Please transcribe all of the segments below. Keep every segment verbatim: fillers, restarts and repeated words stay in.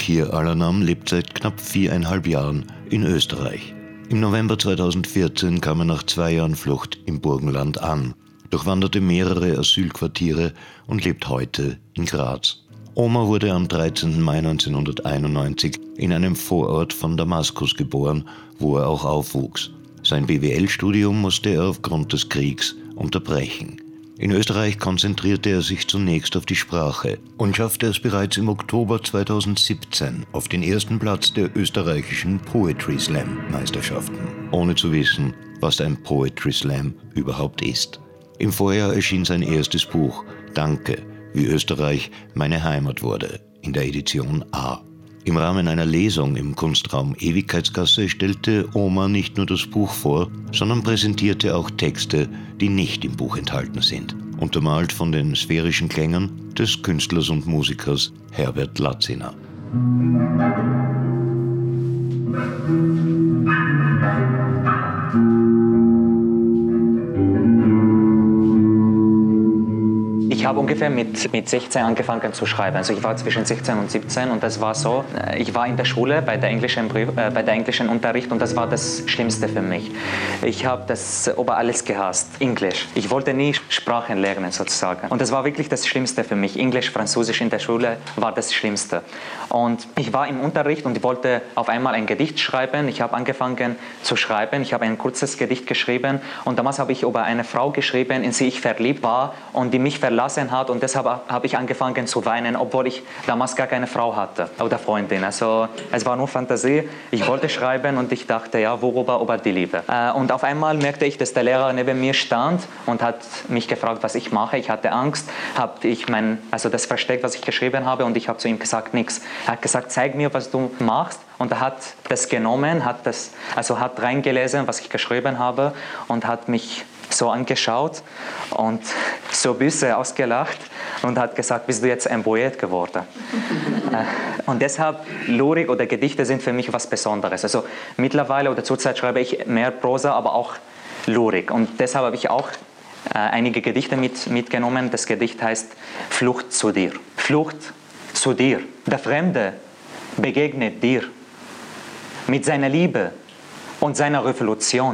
Kier Alanam lebt seit knapp viereinhalb Jahren in Österreich. Im November zweitausendvierzehn kam er nach zwei Jahren Flucht im Burgenland an, durchwanderte mehrere Asylquartiere und lebt heute in Graz. Omar wurde am dreizehnten Mai neunzehnhunderteinundneunzig in einem Vorort von Damaskus geboren, wo er auch aufwuchs. Sein B W L-Studium musste er aufgrund des Kriegs unterbrechen. In Österreich konzentrierte er sich zunächst auf die Sprache und schaffte es bereits im Oktober zweitausendsiebzehn auf den ersten Platz der österreichischen Poetry Slam Meisterschaften, ohne zu wissen, was ein Poetry Slam überhaupt ist. Im Vorjahr erschien sein erstes Buch »Danke, wie Österreich meine Heimat wurde« in der Edition A. Im Rahmen einer Lesung im Kunstraum Ewigkeitsgasse stellte Omar nicht nur das Buch vor, sondern präsentierte auch Texte, die nicht im Buch enthalten sind, untermalt von den sphärischen Klängen des Künstlers und Musikers Herbert Latziner. Ich habe ungefähr mit, mit sechzehn angefangen zu schreiben. Also ich war zwischen sechzehn und siebzehn und das war so, ich war in der Schule bei der englischen, Brief, äh, bei der englischen Unterricht und das war das Schlimmste für mich. Ich habe das über alles gehasst, Englisch. Ich wollte nie Sprachen lernen sozusagen. Und das war wirklich das Schlimmste für mich. Englisch, Französisch in der Schule war das Schlimmste. Und ich war im Unterricht und ich wollte auf einmal ein Gedicht schreiben. Ich habe angefangen zu schreiben. Ich habe ein kurzes Gedicht geschrieben und damals habe ich über eine Frau geschrieben, in die ich verliebt war und die mich verlassen hat und deshalb habe ich angefangen zu weinen, obwohl ich damals gar keine Frau hatte oder Freundin. Also es war nur Fantasie. Ich wollte schreiben und ich dachte, ja, worüber? Über die Liebe. Und auf einmal merkte ich, dass der Lehrer neben mir stand und hat mich gefragt, was ich mache. Ich hatte Angst, habe ich mein, also das versteckt, was ich geschrieben habe und ich habe zu ihm gesagt, nichts. Er hat gesagt, zeig mir, was du machst. Und er hat das genommen, hat das, also hat reingelesen, was ich geschrieben habe und hat mich so angeschaut und so böse ausgelacht und hat gesagt, bist du jetzt ein Poet geworden? Und deshalb, Lyrik oder Gedichte sind für mich was Besonderes. Also mittlerweile oder zurzeit schreibe ich mehr Prosa, aber auch Lyrik. Und deshalb habe ich auch äh, einige Gedichte mit, mitgenommen. Das Gedicht heißt Flucht zu dir. Flucht zu dir. Der Fremde begegnet dir mit seiner Liebe und seiner Revolution.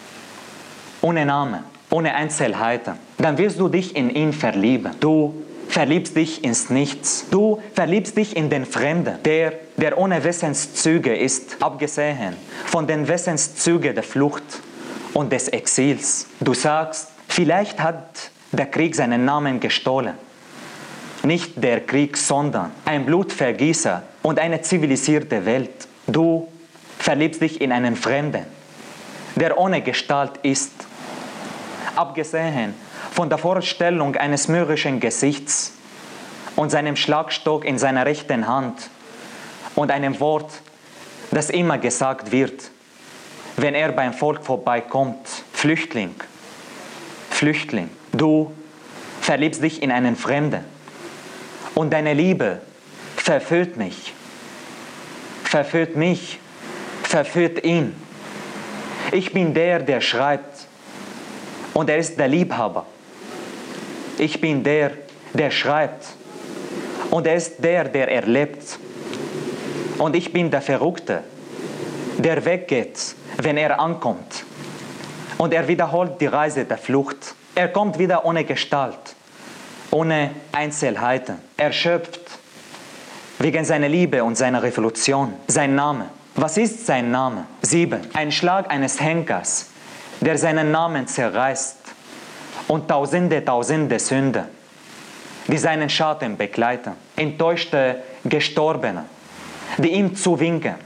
Ohne Name, ohne Einzelheiten. Dann wirst du dich in ihn verlieben. Du verliebst dich ins Nichts. Du verliebst dich in den Fremden, der, der ohne Wesenszüge ist, abgesehen von den Wesenszügen der Flucht und des Exils. Du sagst, vielleicht hat der Krieg seinen Namen gestohlen. Nicht der Krieg, sondern ein Blutvergießer und eine zivilisierte Welt. Du verliebst dich in einen Fremden, der ohne Gestalt ist, abgesehen von der Vorstellung eines mürrischen Gesichts und seinem Schlagstock in seiner rechten Hand und einem Wort, das immer gesagt wird, wenn er beim Volk vorbeikommt. Flüchtling, Flüchtling, du verliebst dich in einen Fremden und deine Liebe verführt mich, verführt mich, verführt ihn. Ich bin der, der schreibt und er ist der Liebhaber. Ich bin der, der schreibt und er ist der, der erlebt. Und ich bin der Verrückte, der weggeht, wenn er ankommt. Und er wiederholt die Reise der Flucht. Er kommt wieder ohne Gestalt, ohne Einzelheiten, erschöpft wegen seiner Liebe und seiner Revolution. Sein Name. Was ist sein Name? Sieben. Ein Schlag eines Henkers, der seinen Namen zerreißt und tausende, tausende Sünden, die seinen Schatten begleiten. Enttäuschte Gestorbene, die ihm zuwinken.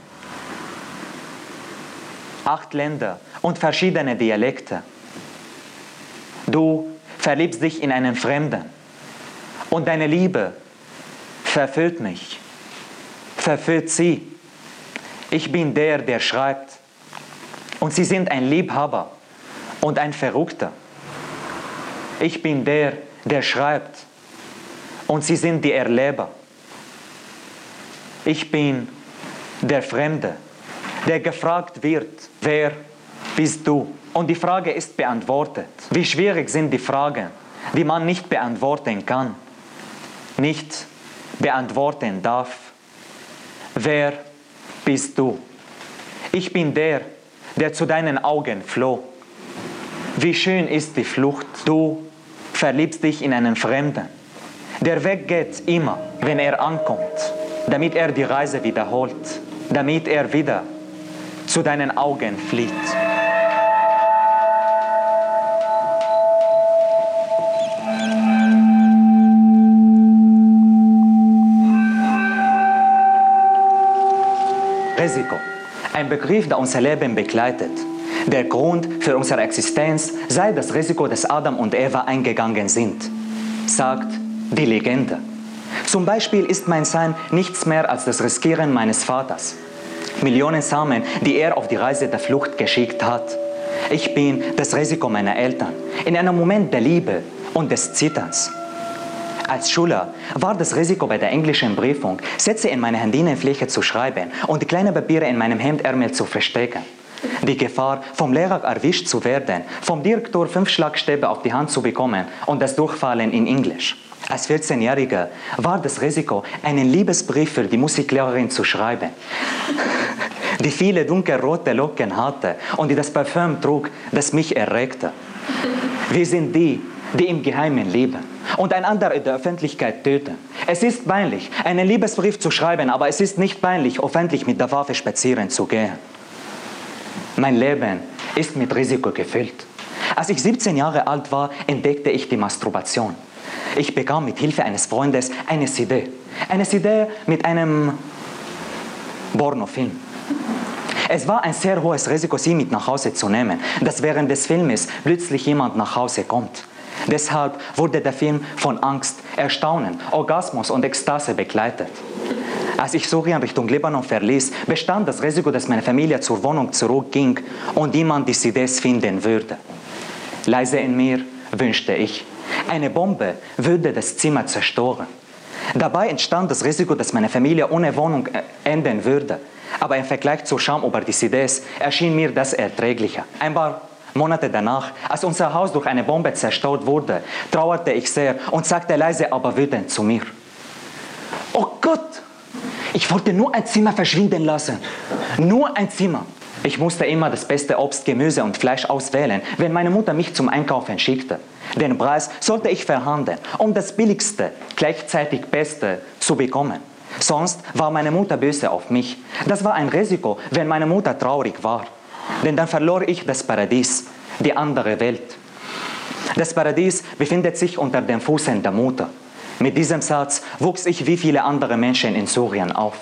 Acht Länder und verschiedene Dialekte. Du verliebst dich in einen Fremden und deine Liebe verführt mich, verführt sie. Ich bin der, der schreibt und sie sind ein Liebhaber und ein Verrückter. Ich bin der, der schreibt und sie sind die Erleber. Ich bin der Fremde, der gefragt wird, wer bist du? Und die Frage ist beantwortet. Wie schwierig sind die Fragen, die man nicht beantworten kann, nicht beantworten darf. wer bist du? Ich bin der, der zu deinen Augen floh. Wie schön ist die Flucht, du verliebst dich in einen Fremden. Der Weg geht immer, wenn er ankommt, damit er die Reise wiederholt, damit er wieder zu deinen Augen flieht. Risiko, ein Begriff, der unser Leben begleitet. Der Grund für unsere Existenz sei das Risiko, das Adam und Eva eingegangen sind, sagt die Legende. Zum Beispiel ist mein Sein nichts mehr als das Riskieren meines Vaters. Millionen Samen, die er auf die Reise der Flucht geschickt hat. Ich bin das Risiko meiner Eltern, in einem Moment der Liebe und des Zitterns. Als Schüler war das Risiko bei der englischen Prüfung, Sätze in meine Händinenfläche zu schreiben und die kleinen Papiere in meinem Hemdärmel zu verstecken. Die Gefahr, vom Lehrer erwischt zu werden, vom Direktor fünf Schlagstäbe auf die Hand zu bekommen und das Durchfallen in Englisch. Als vierzehnjähriger war das Risiko, einen Liebesbrief für die Musiklehrerin zu schreiben, die viele dunkelrote Locken hatte und die das Parfüm trug, das mich erregte. Wir sind die, die im Geheimen lieben und einander in der Öffentlichkeit töten. Es ist peinlich, einen Liebesbrief zu schreiben, aber es ist nicht peinlich, öffentlich mit der Waffe spazieren zu gehen. Mein Leben ist mit Risiko gefüllt. Als ich siebzehn Jahre alt war, entdeckte ich die Masturbation. Ich bekam mit Hilfe eines Freundes eine C D. Eine C D mit einem Pornofilm. Es war ein sehr hohes Risiko, sie mit nach Hause zu nehmen, dass während des Filmes plötzlich jemand nach Hause kommt. Deshalb wurde der Film von Angst, Erstaunen, Orgasmus und Ekstase begleitet. Als ich Syrien Richtung Libanon verließ, bestand das Risiko, dass meine Familie zur Wohnung zurückging und niemand die C Ds finden würde. Leise in mir wünschte ich, eine Bombe würde das Zimmer zerstören. Dabei entstand das Risiko, dass meine Familie ohne Wohnung enden würde. Aber im Vergleich zur Scham über die C Ds erschien mir das erträglicher. Ein paar Monate danach, als unser Haus durch eine Bombe zerstört wurde, trauerte ich sehr und sagte leise, aber wütend zu mir: Oh Gott, ich wollte nur ein Zimmer verschwinden lassen. Nur ein Zimmer. Ich musste immer das beste Obst, Gemüse und Fleisch auswählen, wenn meine Mutter mich zum Einkaufen schickte. Den Preis sollte ich verhandeln, um das billigste, gleichzeitig beste zu bekommen. Sonst war meine Mutter böse auf mich. Das war ein Risiko, wenn meine Mutter traurig war. Denn dann verlor ich das Paradies, die andere Welt. Das Paradies befindet sich unter den Füßen der Mutter. Mit diesem Satz wuchs ich wie viele andere Menschen in Syrien auf.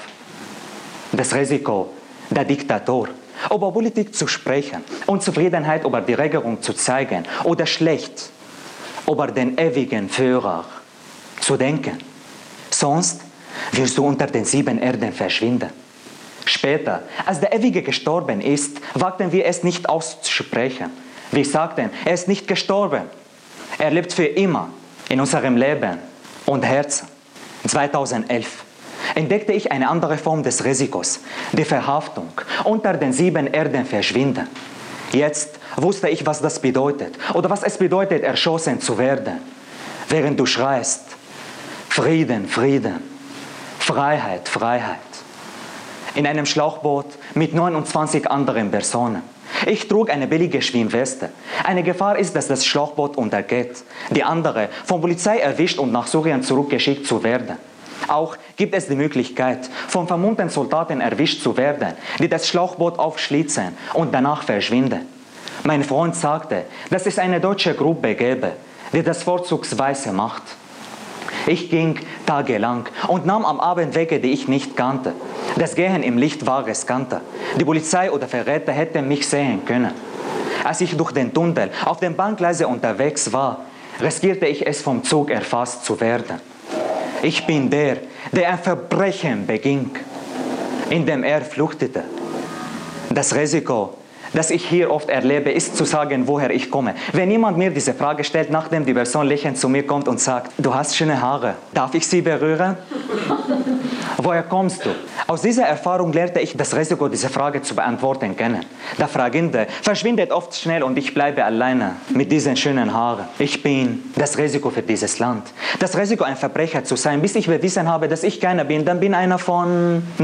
Das Risiko der Diktator, über Politik zu sprechen, Unzufriedenheit über die Regierung zu zeigen oder schlecht über den ewigen Führer zu denken. Sonst wirst du unter den sieben Erden verschwinden. Später, als der Ewige gestorben ist, wagten wir es nicht auszusprechen. Wir sagten, er ist nicht gestorben. Er lebt für immer in unserem Leben und Herzen. zweitausendelf entdeckte ich eine andere Form des Risikos, die Verhaftung, unter den sieben Erden verschwinden. Jetzt wusste ich, was das bedeutet oder was es bedeutet, erschossen zu werden. Während du schreist, Frieden, Frieden, Freiheit, Freiheit. In einem Schlauchboot mit neunundzwanzig anderen Personen. Ich trug eine billige Schwimmweste. Eine Gefahr ist, dass das Schlauchboot untergeht. Die andere, von Polizei erwischt und nach Syrien zurückgeschickt zu werden. Auch gibt es die Möglichkeit, von vermummten Soldaten erwischt zu werden, die das Schlauchboot aufschlitzen und danach verschwinden. Mein Freund sagte, dass es eine deutsche Gruppe gäbe, die das vorzugsweise macht. Ich ging tagelang und nahm am Abend Wege, die ich nicht kannte. Das Gehen im Licht war riskanter. Die Polizei oder Verräter hätten mich sehen können. Als ich durch den Tunnel auf dem Bahngleise unterwegs war, riskierte ich es, vom Zug erfasst zu werden. Ich bin der, der ein Verbrechen beging, indem er flüchtete. Das Risiko, das ich hier oft erlebe, ist zu sagen, woher ich komme. Wenn jemand mir diese Frage stellt, nachdem die Person lächelnd zu mir kommt und sagt, du hast schöne Haare, darf ich sie berühren? Woher kommst du? Aus dieser Erfahrung lernte ich das Risiko, diese Frage zu beantworten kennen. Der Fragende verschwindet oft schnell und ich bleibe alleine mit diesen schönen Haaren. Ich bin das Risiko für dieses Land. Das Risiko, ein Verbrecher zu sein, bis ich bewiesen habe, dass ich keiner bin. Dann bin einer von null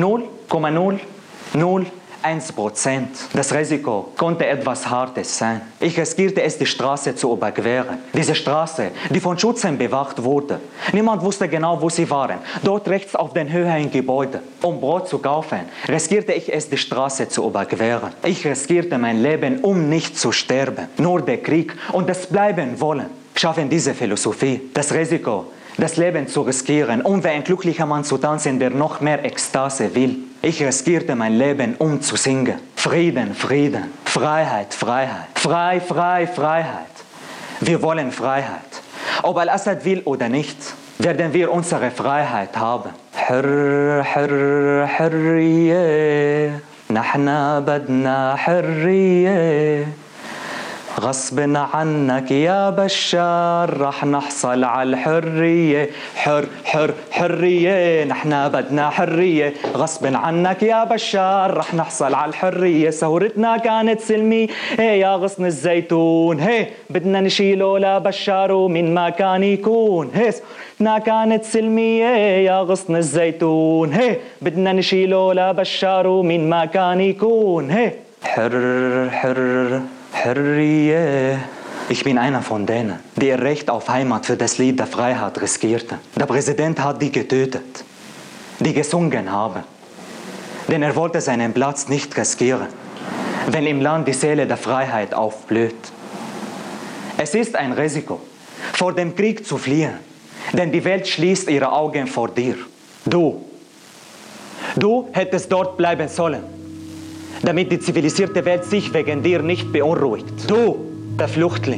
Komma null null eins Prozent. Das Risiko konnte etwas Hartes sein. Ich riskierte es, die Straße zu überqueren. Diese Straße, die von Schützen bewacht wurde. Niemand wusste genau, wo sie waren. Dort rechts auf den höheren Gebäuden. Um Brot zu kaufen, riskierte ich es, die Straße zu überqueren. Ich riskierte mein Leben, um nicht zu sterben. Nur der Krieg und das Bleiben wollen schaffen diese Philosophie. Das Risiko, das Leben zu riskieren, um wie ein glücklicher Mann zu tanzen, der noch mehr Ekstase will. Ich riskierte mein Leben, um zu singen. Frieden, Frieden, Freiheit, Freiheit, frei, frei, Freiheit. Wir wollen Freiheit. Ob Al-Assad will oder nicht, werden wir unsere Freiheit haben. Hurr, hurr, hurriye, nahna badna hurriye. غصب عنك يا بشار رح نحصل على الحرية حر حر حرية نحن بدنا حرية غصب عنك يا بشار رح نحصل على الحرية ثورتنا كانت سلمية يا غصن الزيتون هي بدنا نشيله لبشار ومن ما كان يكون هي ثورتنا كانت سلمية يا غصن الزيتون هي بدنا نشيله لبشار ومن ما كان يكون هي حر حر Herrie. Ich bin einer von denen, die ihr Recht auf Heimat für das Lied der Freiheit riskierten. Der Präsident hat die getötet, die gesungen haben. Denn er wollte seinen Platz nicht riskieren, wenn im Land die Seele der Freiheit aufblüht. Es ist ein Risiko, vor dem Krieg zu fliehen, denn die Welt schließt ihre Augen vor dir. Du, du hättest dort bleiben sollen, damit die zivilisierte Welt sich wegen dir nicht beunruhigt. Du, der Flüchtling.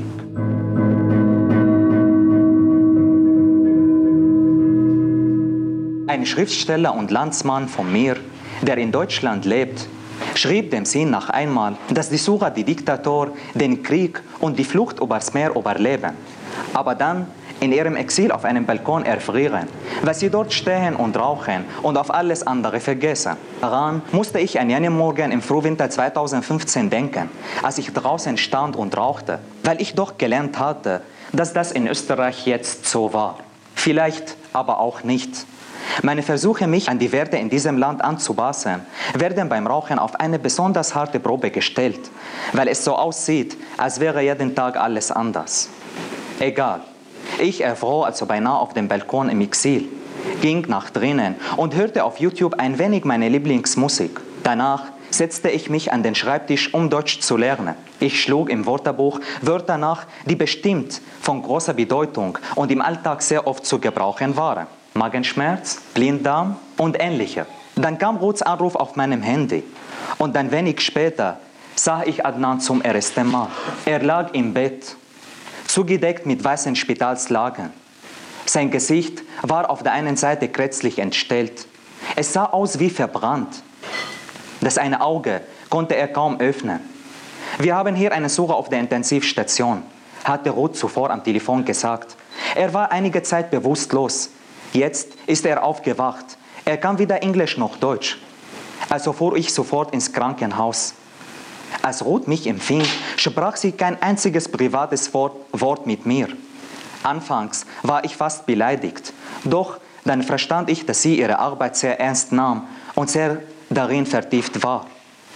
Ein Schriftsteller und Landsmann von mir, der in Deutschland lebt, schrieb dem Sinn nach einmal, dass die Syrer die Diktator, den Krieg und die Flucht übers Meer überleben, aber dann in ihrem Exil auf einem Balkon erfrieren, weil sie dort stehen und rauchen und auf alles andere vergessen. Daran musste ich an jenen Morgen im Frühwinter zweitausendfünfzehn denken, als ich draußen stand und rauchte, weil ich doch gelernt hatte, dass das in Österreich jetzt so war. Vielleicht aber auch nicht. Meine Versuche, mich an die Werte in diesem Land anzupassen, werden beim Rauchen auf eine besonders harte Probe gestellt, weil es so aussieht, als wäre jeden Tag alles anders. Egal. Ich erfror also beinahe auf dem Balkon im Exil, ging nach drinnen und hörte auf YouTube ein wenig meine Lieblingsmusik. Danach setzte ich mich an den Schreibtisch, um Deutsch zu lernen. Ich schlug im Wörterbuch Wörter nach, die bestimmt von großer Bedeutung und im Alltag sehr oft zu gebrauchen waren. Magenschmerz, Blinddarm und ähnliche. Dann kam Ruths Anruf auf meinem Handy und ein wenig später sah ich Adnan zum ersten Mal. Er lag im Bett, zugedeckt mit weißen Spitalslagen. Sein Gesicht war auf der einen Seite grässlich entstellt. Es sah aus wie verbrannt. Das eine Auge konnte er kaum öffnen. Wir haben hier einen Sucher auf der Intensivstation, hatte Ruth zuvor am Telefon gesagt. Er war einige Zeit bewusstlos. Jetzt ist er aufgewacht. Er kann weder Englisch noch Deutsch. Also fuhr ich sofort ins Krankenhaus. Als Ruth mich empfing, sprach sie kein einziges privates Wort mit mir. Anfangs war ich fast beleidigt, doch dann verstand ich, dass sie ihre Arbeit sehr ernst nahm und sehr darin vertieft war.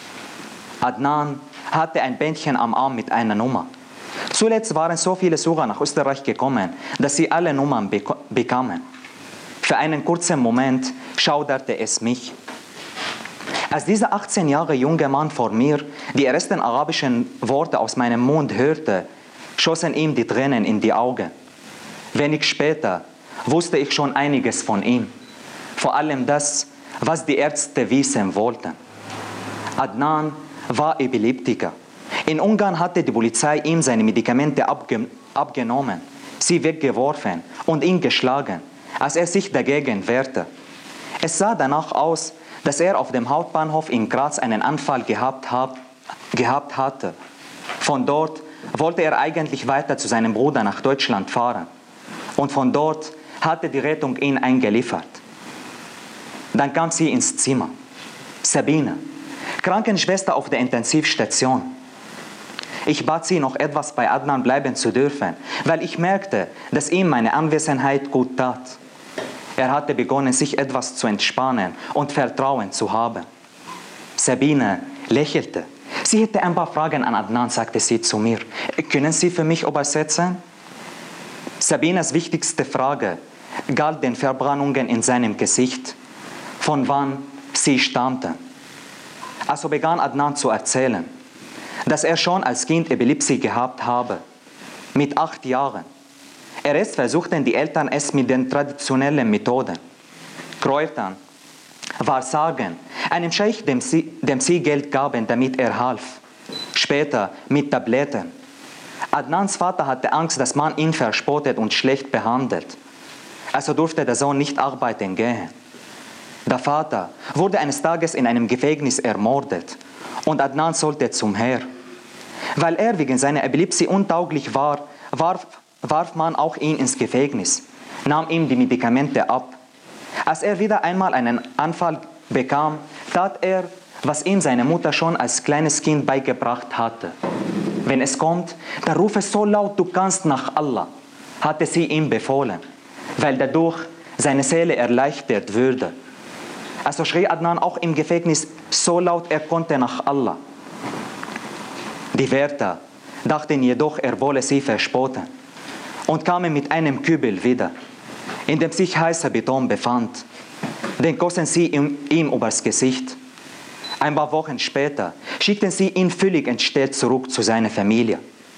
Adnan hatte ein Bändchen am Arm mit einer Nummer. Zuletzt waren so viele Syrer nach Österreich gekommen, dass sie alle Nummern bek- bekamen. Für einen kurzen Moment schauderte es mich. Als dieser achtzehn Jahre junge Mann vor mir die ersten arabischen Worte aus meinem Mund hörte, schossen ihm die Tränen in die Augen. Wenig später wusste ich schon einiges von ihm, vor allem das, was die Ärzte wissen wollten. Adnan war Epileptiker. In Ungarn hatte die Polizei ihm seine Medikamente abge- abgenommen, sie weggeworfen und ihn geschlagen, als er sich dagegen wehrte. Es sah danach aus, dass er auf dem Hauptbahnhof in Graz einen Anfall gehabt, hab, gehabt hatte. Von dort wollte er eigentlich weiter zu seinem Bruder nach Deutschland fahren. Und von dort hatte die Rettung ihn eingeliefert. Dann kam sie ins Zimmer. Sabine, Krankenschwester auf der Intensivstation. Ich bat sie, noch etwas bei Adnan bleiben zu dürfen, weil ich merkte, dass ihm meine Anwesenheit gut tat. Er hatte begonnen, sich etwas zu entspannen und Vertrauen zu haben. Sabine lächelte. Sie hätte ein paar Fragen an Adnan, sagte sie zu mir. Können Sie für mich übersetzen? Sabines wichtigste Frage galt den Verbrennungen in seinem Gesicht, von wann sie stammten. Also begann Adnan zu erzählen, dass er schon als Kind Epilepsie gehabt habe, mit acht Jahren. Erst versuchten die Eltern es mit den traditionellen Methoden, Kräutern, Wahrsagen, einem Scheich, dem sie, dem sie Geld gaben, damit er half. Später mit Tabletten. Adnans Vater hatte Angst, dass man ihn verspottet und schlecht behandelt. Also durfte der Sohn nicht arbeiten gehen. Der Vater wurde eines Tages in einem Gefängnis ermordet und Adnan sollte zum Heer. Weil er wegen seiner Epilepsie untauglich war, warf, warf man auch ihn ins Gefängnis, nahm ihm die Medikamente ab. Als er wieder einmal einen Anfall bekam, tat er, was ihm seine Mutter schon als kleines Kind beigebracht hatte. Wenn es kommt, dann rufe so laut du kannst nach Allah, hatte sie ihm befohlen, weil dadurch seine Seele erleichtert würde. Also schrie Adnan auch im Gefängnis so laut er konnte nach Allah. Die Wärter dachten jedoch, er wolle sie verspotten und kamen mit einem Kübel wieder, in dem sich heißer Beton befand. Den gossen sie ihm, ihm übers Gesicht. Ein paar Wochen später schickten sie ihn völlig entstellt zurück zu seiner Familie.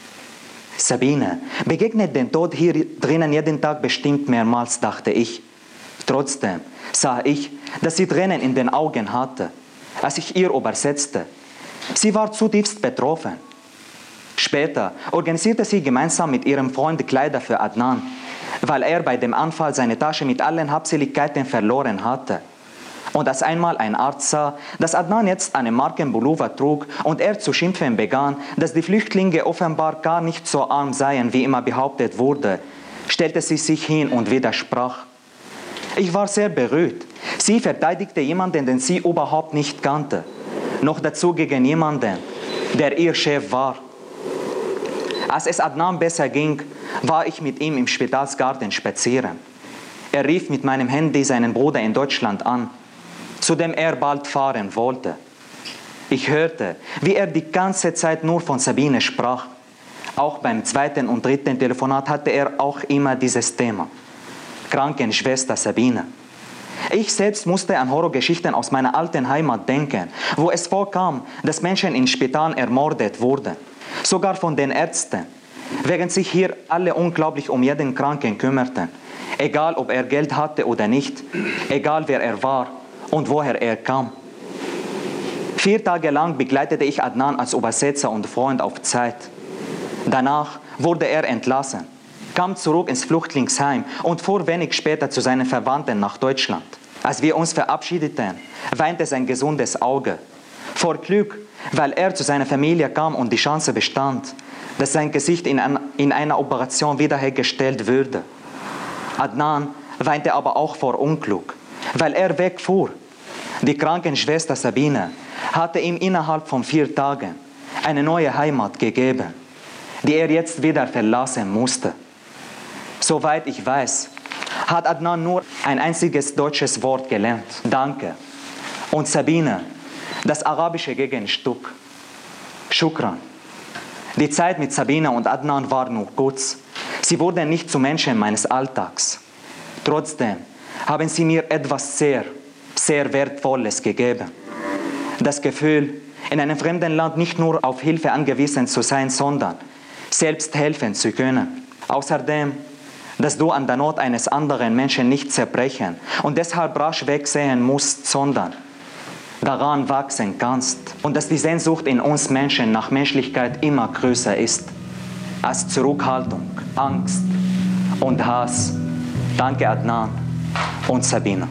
Sabine begegnet den Tod hier drinnen jeden Tag bestimmt mehrmals, dachte ich. Trotzdem sah ich, dass sie Tränen in den Augen hatte, als ich ihr übersetzte. Sie war zutiefst betroffen. Später organisierte sie gemeinsam mit ihrem Freund Kleider für Adnan, weil er bei dem Anfall seine Tasche mit allen Habseligkeiten verloren hatte. Und als einmal ein Arzt sah, dass Adnan jetzt eine Markenpullover trug und er zu schimpfen begann, dass die Flüchtlinge offenbar gar nicht so arm seien, wie immer behauptet wurde, stellte sie sich hin und widersprach. Ich war sehr berührt. Sie verteidigte jemanden, den sie überhaupt nicht kannte. Noch dazu gegen jemanden, der ihr Chef war. Als es Adnan besser ging, war ich mit ihm im Spitalsgarten spazieren. Er rief mit meinem Handy seinen Bruder in Deutschland an, zu dem er bald fahren wollte. Ich hörte, wie er die ganze Zeit nur von Sabine sprach. Auch beim zweiten und dritten Telefonat hatte er auch immer dieses Thema. Krankenschwester Sabine. Ich selbst musste an Horrorgeschichten aus meiner alten Heimat denken, wo es vorkam, dass Menschen in Spitalen ermordet wurden, sogar von den Ärzten, während sich hier alle unglaublich um jeden Kranken kümmerten, egal ob er Geld hatte oder nicht, egal wer er war und woher er kam. Vier Tage lang begleitete ich Adnan als Übersetzer und Freund auf Zeit. Danach wurde er entlassen, kam zurück ins Flüchtlingsheim und fuhr wenig später zu seinen Verwandten nach Deutschland. Als wir uns verabschiedeten, weinte sein gesundes Auge. Vor Glück, weil er zu seiner Familie kam und die Chance bestand, dass sein Gesicht in, ein, in einer Operation wiederhergestellt würde. Adnan weinte aber auch vor Unglück, weil er wegfuhr. Die Krankenschwester Sabine hatte ihm innerhalb von vier Tagen eine neue Heimat gegeben, die er jetzt wieder verlassen musste. Soweit ich weiß, hat Adnan nur ein einziges deutsches Wort gelernt, Danke. Und Sabine, das arabische Gegenstück, Shukran. Die Zeit mit Sabine und Adnan war nur kurz. Sie wurden nicht zu Menschen meines Alltags. Trotzdem haben sie mir etwas sehr, sehr Wertvolles gegeben. Das Gefühl, in einem fremden Land nicht nur auf Hilfe angewiesen zu sein, sondern selbst helfen zu können. Außerdem, dass du an der Not eines anderen Menschen nicht zerbrechen und deshalb rasch wegsehen musst, sondern daran wachsen kannst. Und dass die Sehnsucht in uns Menschen nach Menschlichkeit immer größer ist als Zurückhaltung, Angst und Hass. Danke Adnan und Sabine.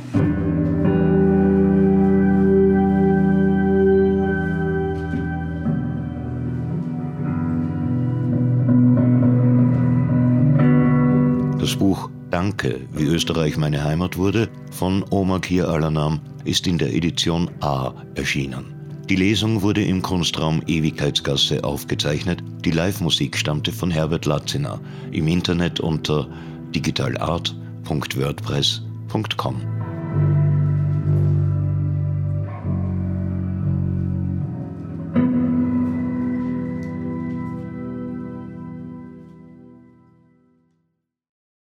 Das Buch Danke, wie Österreich meine Heimat wurde von Omar Kir Alanam ist in der Edition A erschienen. Die Lesung wurde im Kunstraum Ewigkeitsgasse aufgezeichnet. Die Live-Musik stammte von Herbert Latziner, im Internet unter digitalart punkt wordpress punkt com.